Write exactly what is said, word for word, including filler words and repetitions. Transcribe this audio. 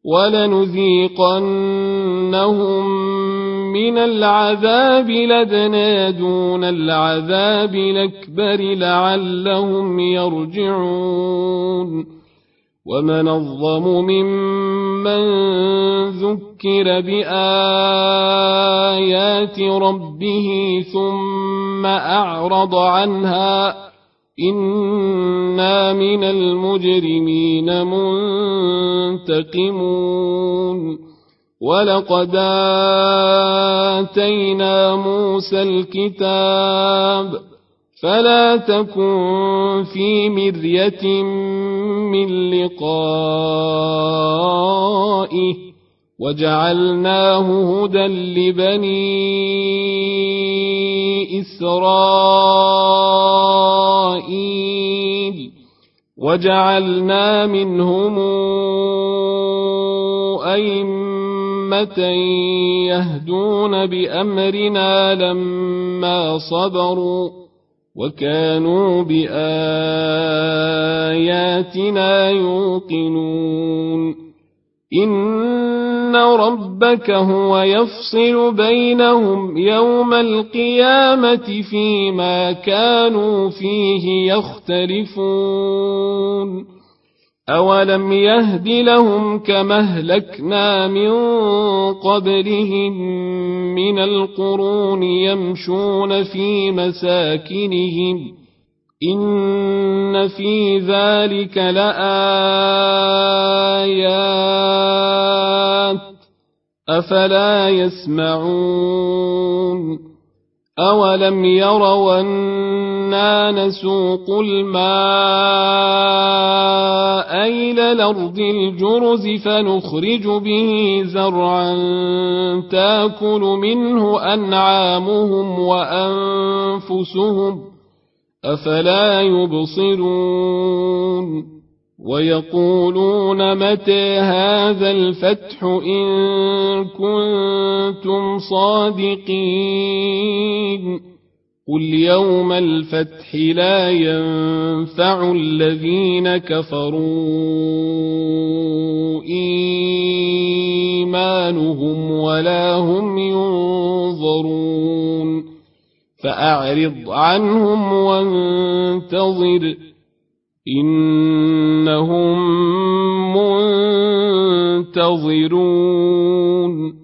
ولنذيقنهم من العذاب الأدنى دون العذاب الأكبر لعلهم يرجعون ومن أظلم ممن ذكر بآيات ربه ثم أعرض عنها إنا من المجرمين منتقمون ولقد آتينا موسى الكتاب فلا تكن في مرية من لقائه وجعلناه هدى لبني إسرائيل وجعلنا منهم أئمة يهدون بأمرنا لما صبروا وكانوا بآياتنا يوقنون إن ربك هو يفصل بينهم يوم القيامة فيما كانوا فيه يختلفون أولم يهد لهم كما أهلكنا من قبلهم من القرون يمشون في مساكنهم إن في ذلك لآيات أفلا يسمعون أولم يروا أنا نسوق الماء إلى الأرض الجرز فنخرج به زرعا تأكل منه أنعامهم وأنفسهم أفلا يبصرون ويقولون متى هذا الفتح إن كنتم صادقين قل يوم الفتح لا ينفع الذين كفروا إيمانهم ولا هم ينظرون فأعرض عنهم وانتظر إنهم منتظرون